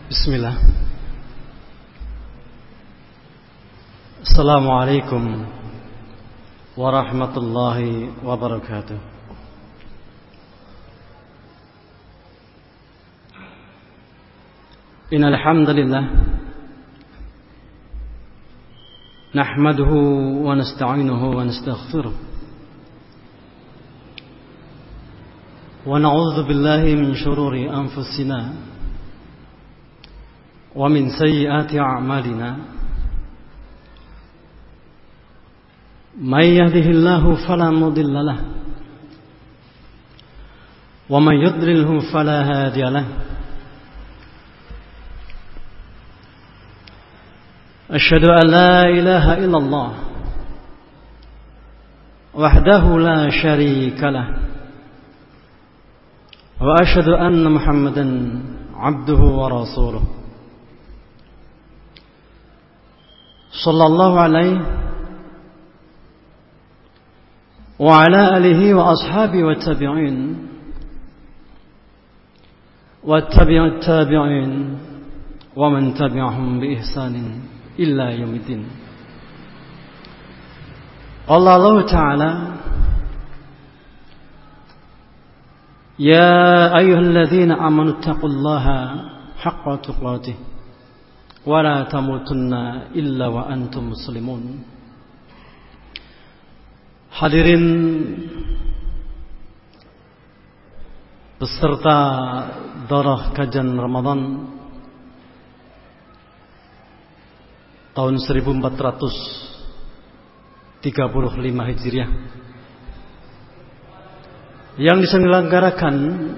Bismillah. Assalamualaikum warahmatullahi wabarakatuh. Innal hamdalillah nahmaduhu wa nasta'inuhu wa nastaghfiruh wa na'udzu billahi min shururi anfusina ومن سيئات أعمالنا من يهده الله فلا مضل له ومن يضلله فلا هادي له أشهد أن لا إله إلا الله وحده لا شريك له وأشهد أن محمدا عبده ورسوله صلى الله عليه وعلى آله وأصحابه والتابعين التابعين ومن تبعهم بإحسان إلا يوم الدين. قال الله تعالى: يا أيها الذين آمنوا اتقوا الله حق تقاته ولا تموتن إلا وأنتم مسلمون. Hadirin beserta darah kajian Ramadan tahun 1435 Hijriah yang diselenggarakan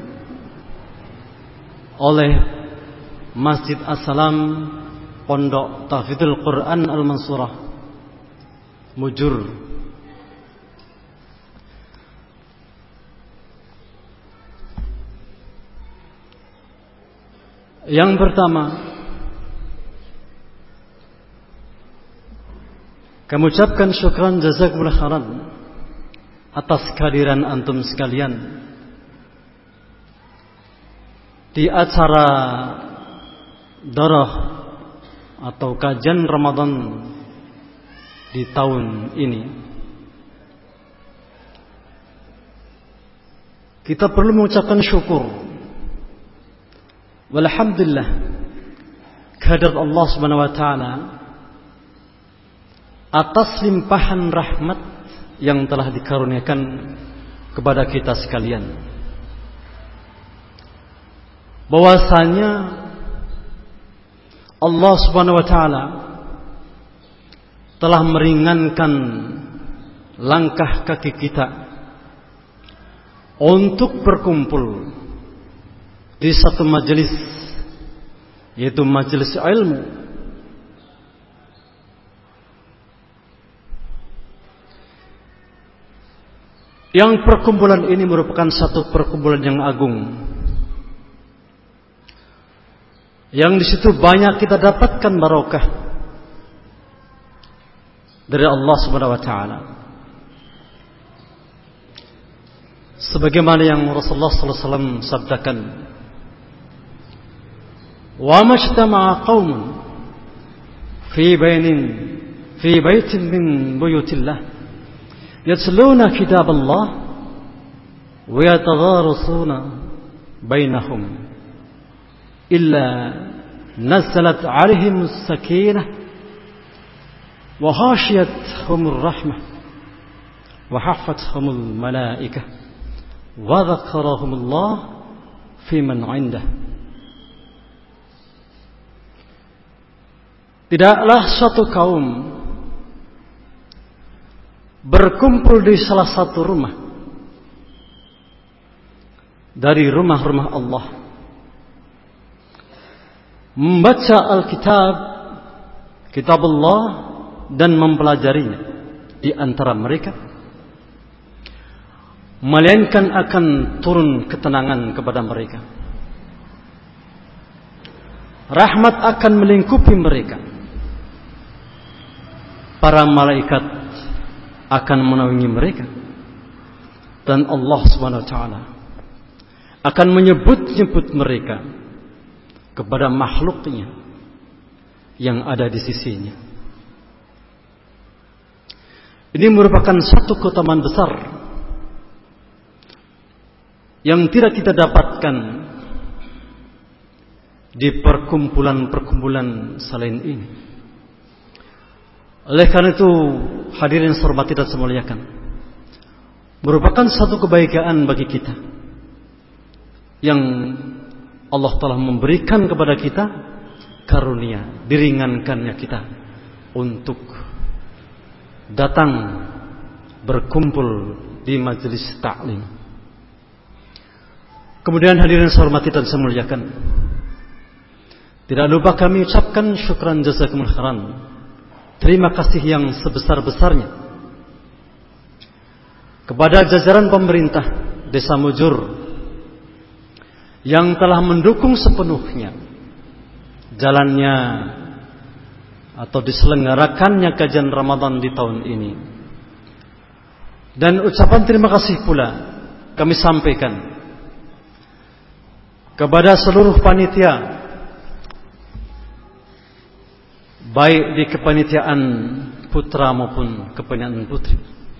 oleh Masjid As-Salam Pondok Tahfidzul Quran Al-Mansurah Mujur. Yang pertama, kami ucapkan syukran jazakumullah khairan atas kehadiran antum sekalian di acara darah atau kajian Ramadan di tahun ini. Kita perlu mengucapkan syukur walhamdulillah kehadirat Allah Subhanahu wa taala atas limpahan rahmat yang telah dikaruniakan kepada kita sekalian. Bahwasanya Allah Subhanahu wa taala telah meringankan langkah kaki kita untuk berkumpul di satu majelis, yaitu majelis ilmu. Yang perkumpulan ini merupakan satu perkumpulan yang agung, yang di situ banyak kita dapatkan barokah dari Allah Subhanahu wa taala. Sebagaimana yang Rasulullah sallallahu alaihi wasallam sabdakan, "Wa majtama'a qaumun fi baitin min buyutillah yatluna kitaballah wa yatadarasuna bainahum إلا نزلت عليهم السكينة وغاشيتهم الرحمة وحفتهم الملائكة وذكرهم الله في من عنده." Tidaklah suatu kaum berkumpul di salah satu rumah dari rumah-rumah Allah, membaca Alkitab, kitab Allah, dan mempelajarinya di antara mereka, melainkan akan turun ketenangan kepada mereka. Rahmat akan melingkupi mereka. Para malaikat akan menaungi mereka, dan Allah Subhanahu wa taala akan menyebut-nyebut mereka kepada makhluknya yang ada di sisinya. Ini merupakan satu keutamaan besar yang tidak kita dapatkan di perkumpulan-perkumpulan selain ini. Oleh karena itu, hadirin yang hormati dan saya muliakan, merupakan satu kebaikan bagi kita yang Allah telah memberikan kepada kita karunia, diringankannya kita untuk datang berkumpul di majelis ta'lim. Kemudian hadirin yang saya hormati dan saya muliakan, tidak lupa kami ucapkan syukran jazakumullah khairan, terima kasih yang sebesar-besarnya kepada jajaran pemerintah Desa Mujur yang telah mendukung sepenuhnya jalannya atau diselenggarakannya kajian Ramadan di tahun ini. Dan ucapan terima kasih pula kami sampaikan kepada seluruh panitia, baik di kepanitiaan putra maupun kepanitiaan putri,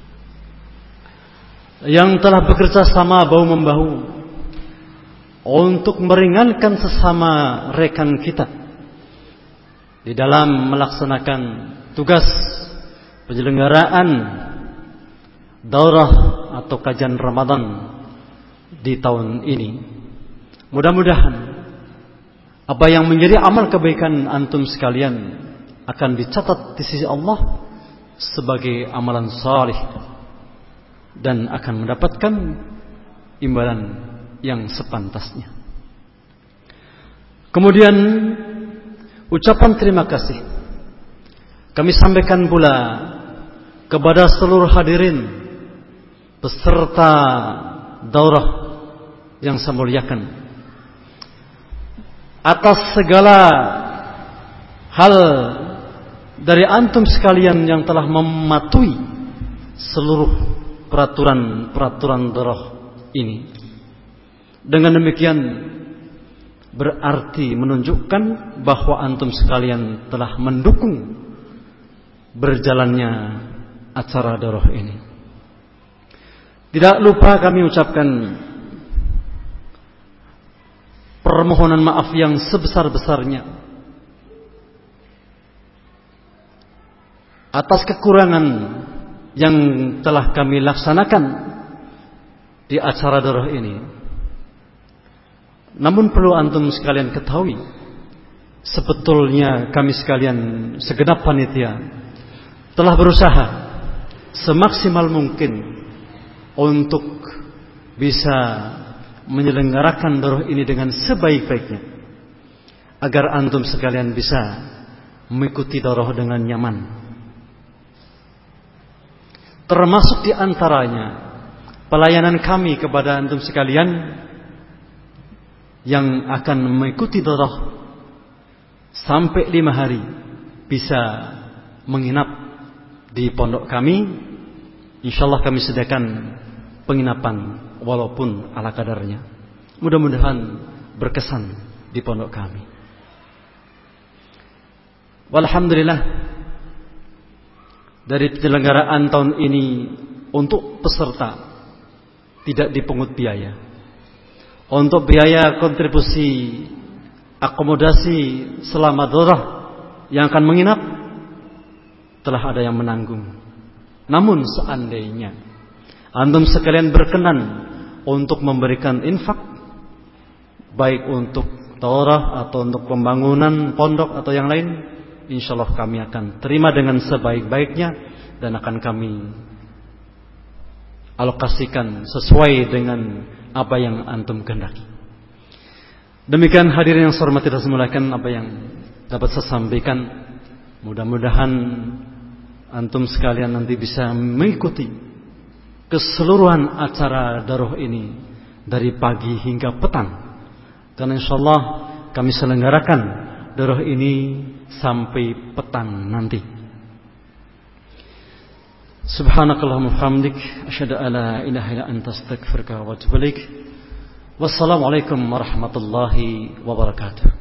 yang telah bekerja sama bahu-membahu untuk meringankan sesama rekan kita di dalam melaksanakan tugas penyelenggaraan daurah atau kajian Ramadan di tahun ini. Mudah-mudahan apa yang menjadi amal kebaikan antum sekalian akan dicatat di sisi Allah sebagai amalan salih dan akan mendapatkan imbalan yang sepantasnya. Kemudian ucapan terima kasih kami sampaikan pula kepada seluruh hadirin peserta daurah yang saya muliakan atas segala hal dari antum sekalian yang telah mematuhi seluruh peraturan daurah ini. Dengan demikian berarti menunjukkan bahwa antum sekalian telah mendukung berjalannya acara daurah ini. Tidak lupa kami ucapkan permohonan maaf yang sebesar-besarnya atas kekurangan yang telah kami laksanakan di acara daurah ini. Namun perlu antum sekalian ketahui, sebetulnya kami sekalian segenap panitia telah berusaha semaksimal mungkin untuk bisa menyelenggarakan daurah ini dengan sebaik-baiknya, agar antum sekalian bisa mengikuti daurah dengan nyaman. Termasuk di antaranya pelayanan kami kepada antum sekalian yang akan mengikuti daurah sampai 5 hari bisa menginap di pondok kami. Insyaallah kami sediakan penginapan walaupun ala kadarnya. Mudah-mudahan berkesan di pondok kami. Walhamdulillah, dari penyelenggaraan tahun ini untuk peserta tidak dipungut biaya. Untuk biaya kontribusi akomodasi selama daurah yang akan menginap telah ada yang menanggung. Namun seandainya antum sekalian berkenan untuk memberikan infak, baik untuk daurah atau untuk pembangunan pondok atau yang lain, insyaallah kami akan terima dengan sebaik-baiknya dan akan kami alokasikan sesuai dengan apa yang antum kehendaki. Demikian hadirin yang saya hormati dan saya muliakan apa yang dapat saya sampaikan. Mudah-mudahan antum sekalian nanti bisa mengikuti keseluruhan acara daurah ini dari pagi hingga petang. Dan insyaallah kami selenggarakan daurah ini sampai petang nanti. Subhanakallahumma hamdik asyhadu an la ilaha illa anta astaghfiruka wa atubu ilaik. Wassalamualaikum warahmatullahi wabarakatuh.